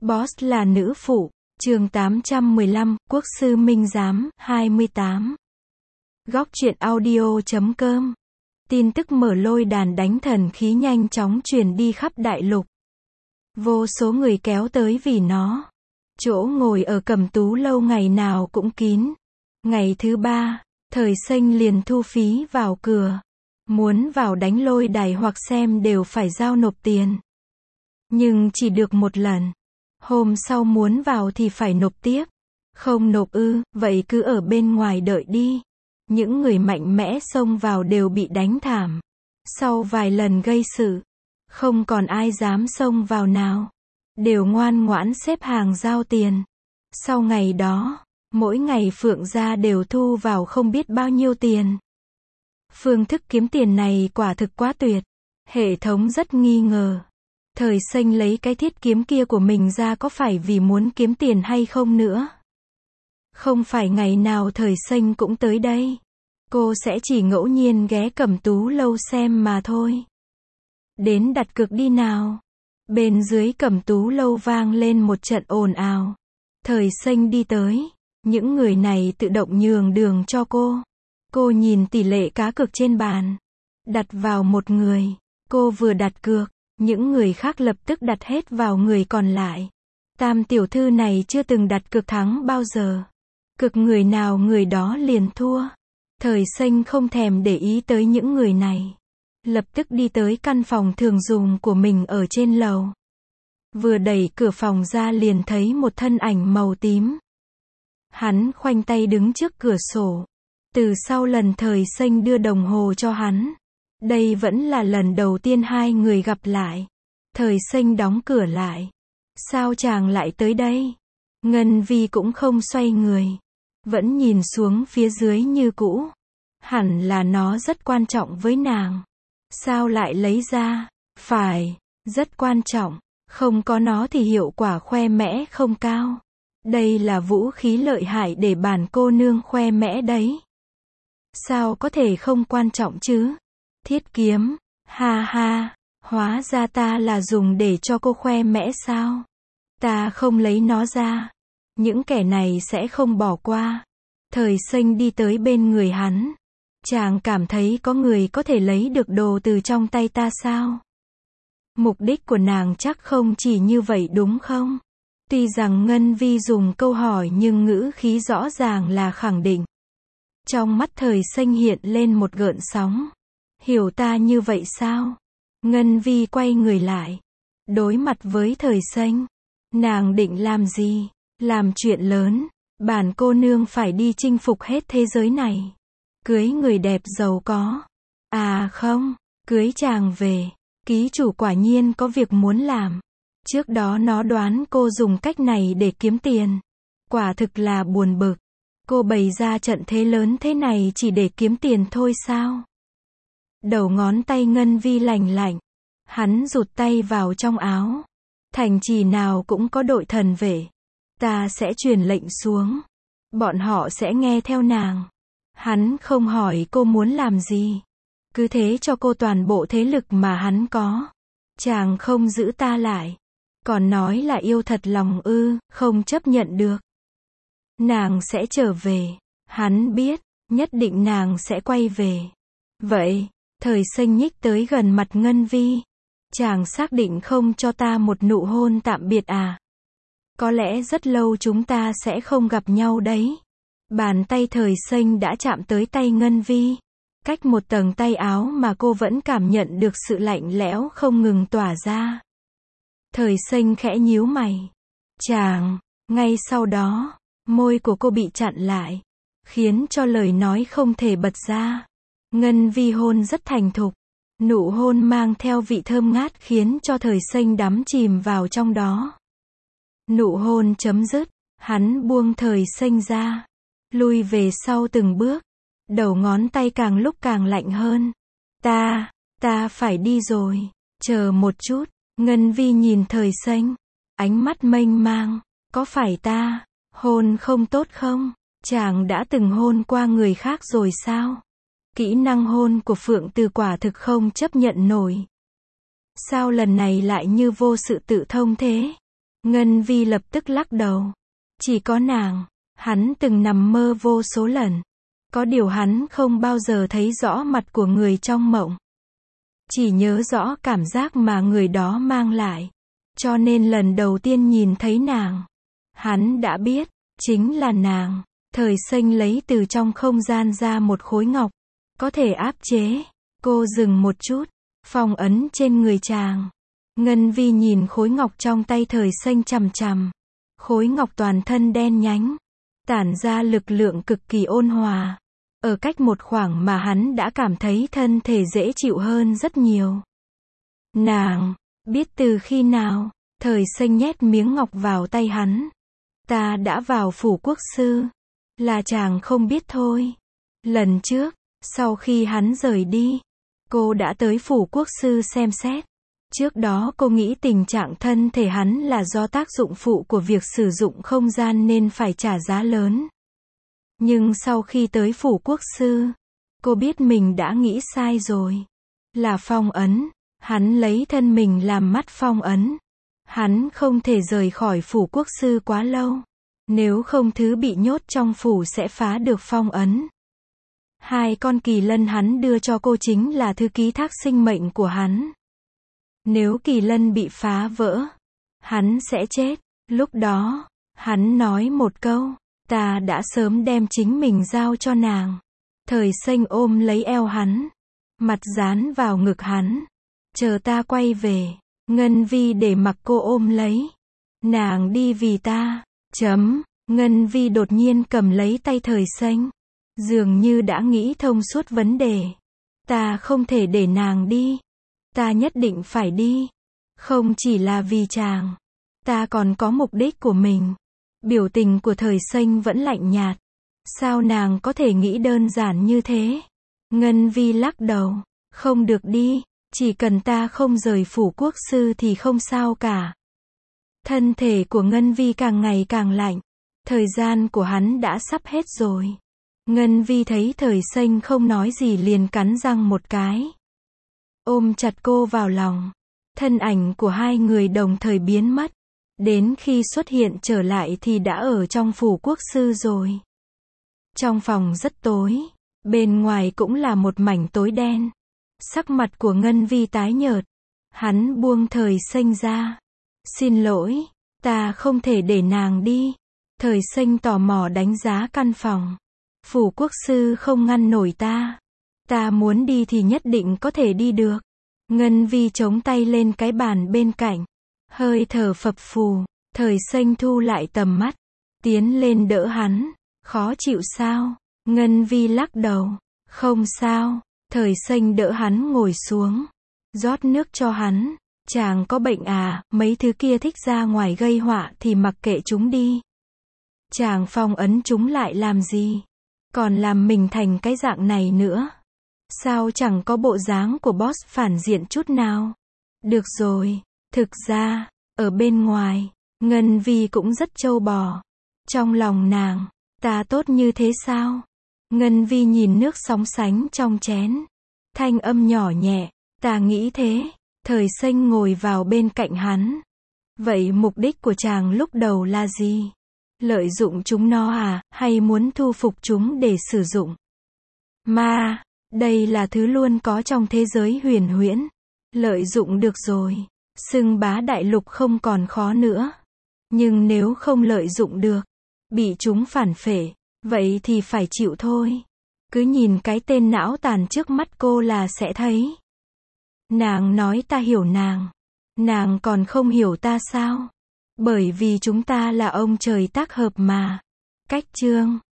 Boss là nữ phụ. Chương 815, Quốc sư Minh Giám, 28. Góc truyện audio.com. Tin tức mở lôi đàn đánh thần khí nhanh chóng truyền đi khắp đại lục. Vô số người kéo tới vì nó. Chỗ ngồi ở Cẩm Tú lâu ngày nào cũng kín. Ngày thứ 3, Thời Xanh liền thu phí vào cửa. Muốn vào đánh lôi đài hoặc xem đều phải giao nộp tiền. Nhưng chỉ được một lần. Hôm sau muốn vào thì phải nộp tiếp. Không nộp ư, vậy cứ ở bên ngoài đợi đi. Những người mạnh mẽ xông vào đều bị đánh thảm. Sau vài lần gây sự, không còn ai dám xông vào nào. Đều ngoan ngoãn xếp hàng giao tiền. Sau ngày đó, mỗi ngày Phượng gia đều thu vào không biết bao nhiêu tiền. Phương thức kiếm tiền này quả thực quá tuyệt. Hệ thống rất nghi ngờ. Thời Xanh lấy cái thiết kiếm kia của mình ra có phải vì muốn kiếm tiền hay không nữa? Không phải ngày nào Thời Xanh cũng tới đây. Cô sẽ chỉ ngẫu nhiên ghé Cẩm Tú lâu xem mà thôi. Đến đặt cược đi nào. Bên dưới Cẩm Tú lâu vang lên một trận ồn ào. Thời Xanh đi tới. Những người này tự động nhường đường cho cô. Cô nhìn tỷ lệ cá cược trên bàn. Đặt vào một người. Cô vừa đặt cược. Những người khác lập tức đặt hết vào người còn lại. Tam tiểu thư này chưa từng đặt cược thắng bao giờ. Cược người nào người đó liền thua. Thời Xanh không thèm để ý tới những người này. Lập tức đi tới căn phòng thường dùng của mình ở trên lầu. Vừa đẩy cửa phòng ra liền thấy một thân ảnh màu tím. Hắn khoanh tay đứng trước cửa sổ. Từ sau lần Thời Xanh đưa đồng hồ cho hắn. Đây vẫn là lần đầu tiên hai người gặp lại. Thời Xanh đóng cửa lại. Sao chàng lại tới đây? Ngân Vi cũng không xoay người. Vẫn nhìn xuống phía dưới như cũ. Hẳn là nó rất quan trọng với nàng. Sao lại lấy ra? Phải, rất quan trọng. Không có nó thì hiệu quả khoe mẽ không cao. Đây là vũ khí lợi hại để bản cô nương khoe mẽ đấy. Sao có thể không quan trọng chứ? Thiết kiếm, ha ha, hóa ra ta là dùng để cho cô khoe mẽ sao? Ta không lấy nó ra. Những kẻ này sẽ không bỏ qua. Thời Xanh đi tới bên người hắn. Chàng cảm thấy có người có thể lấy được đồ từ trong tay ta sao? Mục đích của nàng chắc không chỉ như vậy đúng không? Tuy rằng Ngân Vi dùng câu hỏi nhưng ngữ khí rõ ràng là khẳng định. Trong mắt Thời Xanh hiện lên một gợn sóng. Hiểu ta như vậy sao? Ngân Vi quay người lại. Đối mặt với Thời Xanh. Nàng định làm gì? Làm chuyện lớn. Bản cô nương phải đi chinh phục hết thế giới này. Cưới người đẹp giàu có. À không, cưới chàng về. Ký chủ quả nhiên có việc muốn làm. Trước đó nó đoán cô dùng cách này để kiếm tiền. Quả thực là buồn bực. Cô bày ra trận thế lớn thế này chỉ để kiếm tiền thôi sao? Đầu ngón tay Ngân Vi lành lạnh. Hắn rụt tay vào trong áo. Thành trì nào cũng có đội thần vệ. Ta sẽ truyền lệnh xuống. Bọn họ sẽ nghe theo nàng. Hắn không hỏi cô muốn làm gì. Cứ thế cho cô toàn bộ thế lực mà hắn có. Chàng không giữ ta lại. Còn nói là yêu thật lòng ư, không chấp nhận được. Nàng sẽ trở về. Hắn biết, nhất định nàng sẽ quay về. Vậy, Thời Xanh nhích tới gần mặt Ngân Vi. Chàng xác định không cho ta một nụ hôn tạm biệt à? Có lẽ rất lâu chúng ta sẽ không gặp nhau đấy. Bàn tay Thời Xanh đã chạm tới tay Ngân Vi. Cách một tầng tay áo mà cô vẫn cảm nhận được sự lạnh lẽo không ngừng tỏa ra. Thời Xanh khẽ nhíu mày. Chàng, ngay sau đó, môi của cô bị chặn lại. Khiến cho lời nói không thể bật ra. Ngân Vi hôn rất thành thục. Nụ hôn mang theo vị thơm ngát khiến cho Thời Xanh đắm chìm vào trong đó. Nụ hôn chấm dứt, hắn buông Thời Xanh ra. Lui về sau từng bước. Đầu ngón tay càng lúc càng lạnh hơn. Ta phải đi rồi. Chờ một chút. Ngân Vi nhìn Thời Xanh. Ánh mắt mênh mang. Có phải ta hôn không tốt không? Chàng đã từng hôn qua người khác rồi sao? Kỹ năng hôn của Phượng Từ quả thực không chấp nhận nổi. Sao lần này lại như vô sự tự thông thế? Ngân Vi lập tức lắc đầu. Chỉ có nàng. Hắn từng nằm mơ vô số lần. Có điều hắn không bao giờ thấy rõ mặt của người trong mộng. Chỉ nhớ rõ cảm giác mà người đó mang lại. Cho nên lần đầu tiên nhìn thấy nàng, hắn đã biết, chính là nàng. Thời Xanh lấy từ trong không gian ra một khối ngọc, có thể áp chế. Cô dừng một chút, phong ấn trên người chàng. Ngân Vi nhìn khối ngọc trong tay Thời Xanh chằm chằm. Khối ngọc toàn thân đen nhánh, tản ra lực lượng cực kỳ ôn hòa. Ở cách một khoảng mà hắn đã cảm thấy thân thể dễ chịu hơn rất nhiều. Nàng, biết từ khi nào? Thời Xanh nhét miếng ngọc vào tay hắn. Ta đã vào phủ quốc sư. Là chàng không biết thôi. Lần trước, sau khi hắn rời đi, cô đã tới phủ quốc sư xem xét. Trước đó cô nghĩ tình trạng thân thể hắn là do tác dụng phụ của việc sử dụng không gian nên phải trả giá lớn. Nhưng sau khi tới phủ quốc sư, cô biết mình đã nghĩ sai rồi. Là phong ấn. Hắn lấy thân mình làm mắt phong ấn. Hắn không thể rời khỏi phủ quốc sư quá lâu. Nếu không thứ bị nhốt trong phủ sẽ phá được phong ấn. 2 con kỳ lân hắn đưa cho cô chính là thứ ký thác sinh mệnh của hắn. Nếu kỳ lân bị phá vỡ, hắn sẽ chết. Lúc đó, hắn nói một câu, ta đã sớm đem chính mình giao cho nàng. Thời Xanh ôm lấy eo hắn, mặt dán vào ngực hắn. Chờ ta quay về. Ngân Vi để mặc cô ôm lấy. Nàng đi vì ta. Ngân Vi đột nhiên cầm lấy tay Thời Xanh. Dường như đã nghĩ thông suốt vấn đề. Ta không thể để nàng đi. Ta nhất định phải đi. Không chỉ là vì chàng. Ta còn có mục đích của mình. Biểu tình của Thời Xanh vẫn lạnh nhạt. Sao nàng có thể nghĩ đơn giản như thế? Ngân Vi lắc đầu. Không được đi. Chỉ cần ta không rời phủ quốc sư thì không sao cả. Thân thể của Ngân Vi càng ngày càng lạnh. Thời gian của hắn đã sắp hết rồi. Ngân Vi thấy Thời Xanh không nói gì liền cắn răng một cái. Ôm chặt cô vào lòng. Thân ảnh của hai người đồng thời biến mất. Đến khi xuất hiện trở lại thì đã ở trong phủ quốc sư rồi. Trong phòng rất tối. Bên ngoài cũng là một mảnh tối đen. Sắc mặt của Ngân Vi tái nhợt. Hắn buông Thời Xanh ra. Xin lỗi, ta không thể để nàng đi. Thời Xanh tò mò đánh giá căn phòng. Phủ quốc sư không ngăn nổi ta. Ta muốn đi thì nhất định có thể đi được. Ngân Vi chống tay lên cái bàn bên cạnh. Hơi thở phập phù. Thời Xanh thu lại tầm mắt. Tiến lên đỡ hắn. Khó chịu sao? Ngân Vi lắc đầu. Không sao. Thời Xanh đỡ hắn ngồi xuống. Rót nước cho hắn. Chàng có bệnh à, mấy thứ kia thích ra ngoài gây họa thì mặc kệ chúng đi. Chàng phong ấn chúng lại làm gì? Còn làm mình thành cái dạng này nữa. Sao chẳng có bộ dáng của boss phản diện chút nào? Được rồi, thực ra, ở bên ngoài, Ngân Vi cũng rất trâu bò. Trong lòng nàng, ta tốt như thế sao? Ngân Vi nhìn nước sóng sánh trong chén. Thanh âm nhỏ nhẹ, ta nghĩ thế. Thời Xanh ngồi vào bên cạnh hắn. Vậy mục đích của chàng lúc đầu là gì? Lợi dụng chúng nó à, hay muốn thu phục chúng để sử dụng? Ma, đây là thứ luôn có trong thế giới huyền huyễn. Lợi dụng được rồi. Xưng bá đại lục không còn khó nữa. Nhưng nếu không lợi dụng được, bị chúng phản phệ, vậy thì phải chịu thôi. Cứ nhìn cái tên não tàn trước mắt cô là sẽ thấy. Nàng nói ta hiểu nàng. Nàng còn không hiểu ta sao? Bởi vì chúng ta là ông trời tác hợp mà. Cách chương